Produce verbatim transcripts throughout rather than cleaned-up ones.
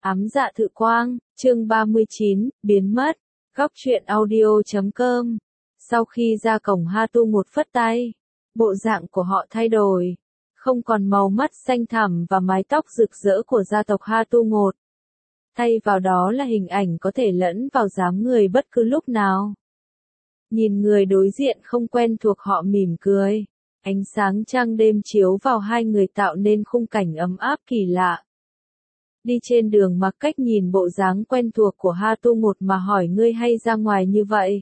Ám dạ thự quang, chương ba mươi chín, biến mất. Góc truyện audio chấm com. Sau khi ra cổng Hatu một phất tay, bộ dạng của họ thay đổi, không còn màu mắt xanh thẳm và mái tóc rực rỡ của gia tộc Hatu một. Thay vào đó là hình ảnh có thể lẫn vào dáng người bất cứ lúc nào. Nhìn người đối diện không quen thuộc họ mỉm cười. Ánh sáng trăng đêm chiếu vào hai người tạo nên khung cảnh ấm áp kỳ lạ. Đi trên đường Mặc Cách nhìn bộ dáng quen thuộc của Hatu một mà hỏi ngươi hay ra ngoài như vậy?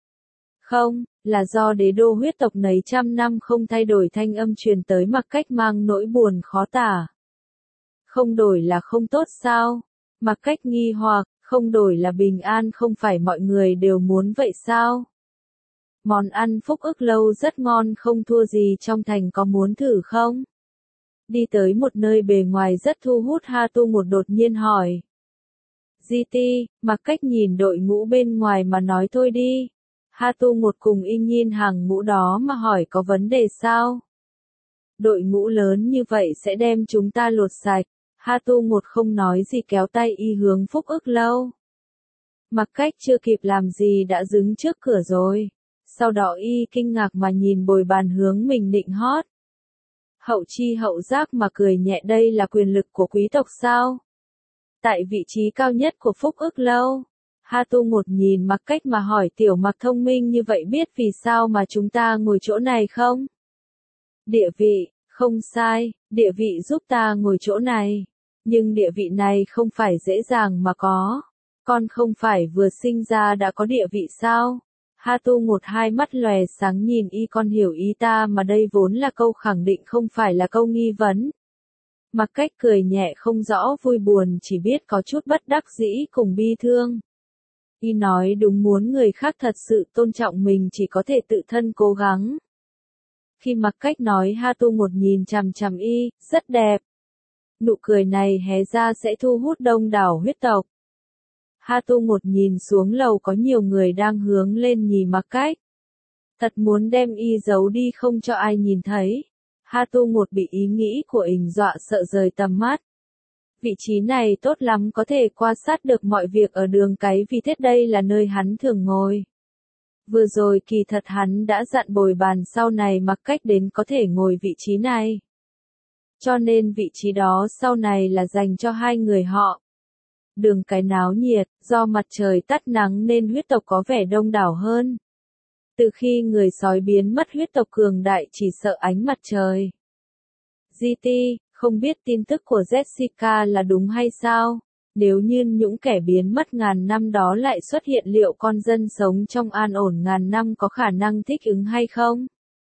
Không, là do đế đô huyết tộc nấy trăm năm không thay đổi, thanh âm truyền tới Mặc Cách mang nỗi buồn khó tả. Không đổi là không tốt sao? Mặc Cách nghi hoặc, không đổi là bình an không phải mọi người đều muốn vậy sao? Món ăn Phúc Ức Lâu rất ngon không thua gì trong thành, có muốn thử không? Đi tới một nơi bề ngoài rất thu hút, Hatu một đột nhiên hỏi. giê tê, Mặc Cách nhìn đội ngũ bên ngoài mà nói thôi đi. Hatu một cùng y nhìn hàng ngũ đó mà hỏi có vấn đề sao? Đội ngũ lớn như vậy sẽ đem chúng ta lột sạch. Hatu một không nói gì kéo tay y hướng Phúc Ức Lâu. Mặc Cách chưa kịp làm gì đã đứng trước cửa rồi. Sau đó y kinh ngạc mà nhìn bồi bàn hướng mình định hót. Hậu chi hậu giác mà cười nhẹ, đây là quyền lực của quý tộc sao? Tại vị trí cao nhất của Phúc Ức Lâu. Hatu một nhìn Mặc Cách mà hỏi, tiểu Mặc thông minh như vậy biết vì sao mà chúng ta ngồi chỗ này không? Địa vị, không sai, địa vị giúp ta ngồi chỗ này. Nhưng địa vị này không phải dễ dàng mà có. Con không phải vừa sinh ra đã có địa vị sao? Hatu một hai mắt lòe sáng nhìn y, con hiểu ý ta mà, đây vốn là câu khẳng định không phải là câu nghi vấn. Mặc Cách cười nhẹ không rõ vui buồn, chỉ biết có chút bất đắc dĩ cùng bi thương. Y nói đúng, muốn người khác thật sự tôn trọng mình chỉ có thể tự thân cố gắng. Khi Mặc Cách nói, Hatu một nhìn chằm chằm y, rất đẹp. Nụ cười này hé ra sẽ thu hút đông đảo huyết tộc. Hatu một nhìn xuống lầu, có nhiều người đang hướng lên nhìn Mặc Cách. Thật muốn đem y giấu đi không cho ai nhìn thấy. Hatu một bị ý nghĩ của ình dọa sợ rời tầm mắt. Vị trí này tốt lắm, có thể quan sát được mọi việc ở đường cái, vì thế đây là nơi hắn thường ngồi. Vừa rồi kỳ thật hắn đã dặn bồi bàn sau này Mặc Cách đến có thể ngồi vị trí này. Cho nên vị trí đó sau này là dành cho hai người họ. Đường cái náo nhiệt, do mặt trời tắt nắng nên huyết tộc có vẻ đông đảo hơn. Từ khi người sói biến mất, huyết tộc cường đại chỉ sợ ánh mặt trời. giê tê, không biết tin tức của Jessica là đúng hay sao? Nếu như những kẻ biến mất ngàn năm đó lại xuất hiện, liệu con dân sống trong an ổn ngàn năm có khả năng thích ứng hay không?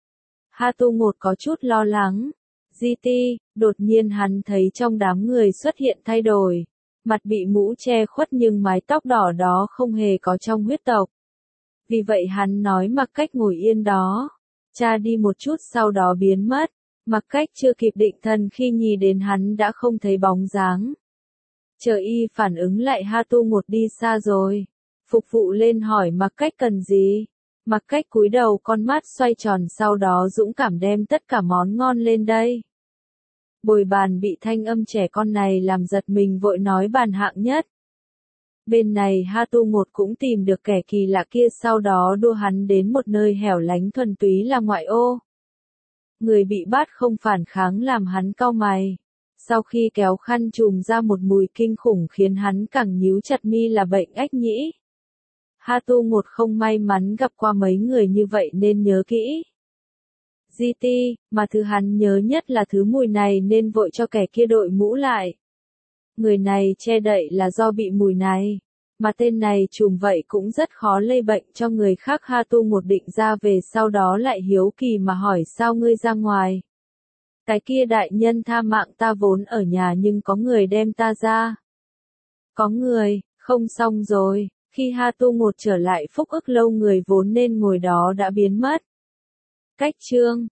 Hatu một có chút lo lắng. giê tê, đột nhiên hắn thấy trong đám người xuất hiện thay đổi. Mặt bị mũ che khuất nhưng mái tóc đỏ đó không hề có trong huyết tộc. Vì vậy hắn nói Mặc Cách ngồi yên đó. Cha đi một chút sau đó biến mất. Mặc Cách chưa kịp định thần khi nhìn đến hắn đã không thấy bóng dáng. Chờ y phản ứng lại, Hatu một đi xa rồi. Phục vụ lên hỏi Mặc Cách cần gì. Mặc Cách cúi đầu, con mắt xoay tròn, sau đó dũng cảm đem tất cả món ngon lên đây. Bồi bàn bị thanh âm trẻ con này làm giật mình, vội nói bàn hạng nhất. Bên này Hatu một cũng tìm được kẻ kỳ lạ kia, sau đó đưa hắn đến một nơi hẻo lánh thuần túy là ngoại ô. Người bị bắt không phản kháng làm hắn cau mày. Sau khi kéo khăn trùm ra một mùi kinh khủng khiến hắn càng nhíu chặt mi, là bệnh ách nhĩ. Hatu một không may mắn gặp qua mấy người như vậy nên nhớ kỹ. giê tê, mà thứ hắn nhớ nhất là thứ mùi này nên vội cho kẻ kia đội mũ lại. Người này che đậy là do bị mùi này. Mà tên này trùm vậy cũng rất khó lây bệnh cho người khác. Hatu một định ra về, sau đó lại hiếu kỳ mà hỏi, sao ngươi ra ngoài? Cái kia đại nhân tha mạng ta, vốn ở nhà nhưng có người đem ta ra. Có người, không xong rồi. Khi Hatu một trở lại Phúc Ức Lâu, người vốn nên ngồi đó đã biến mất. Cách chương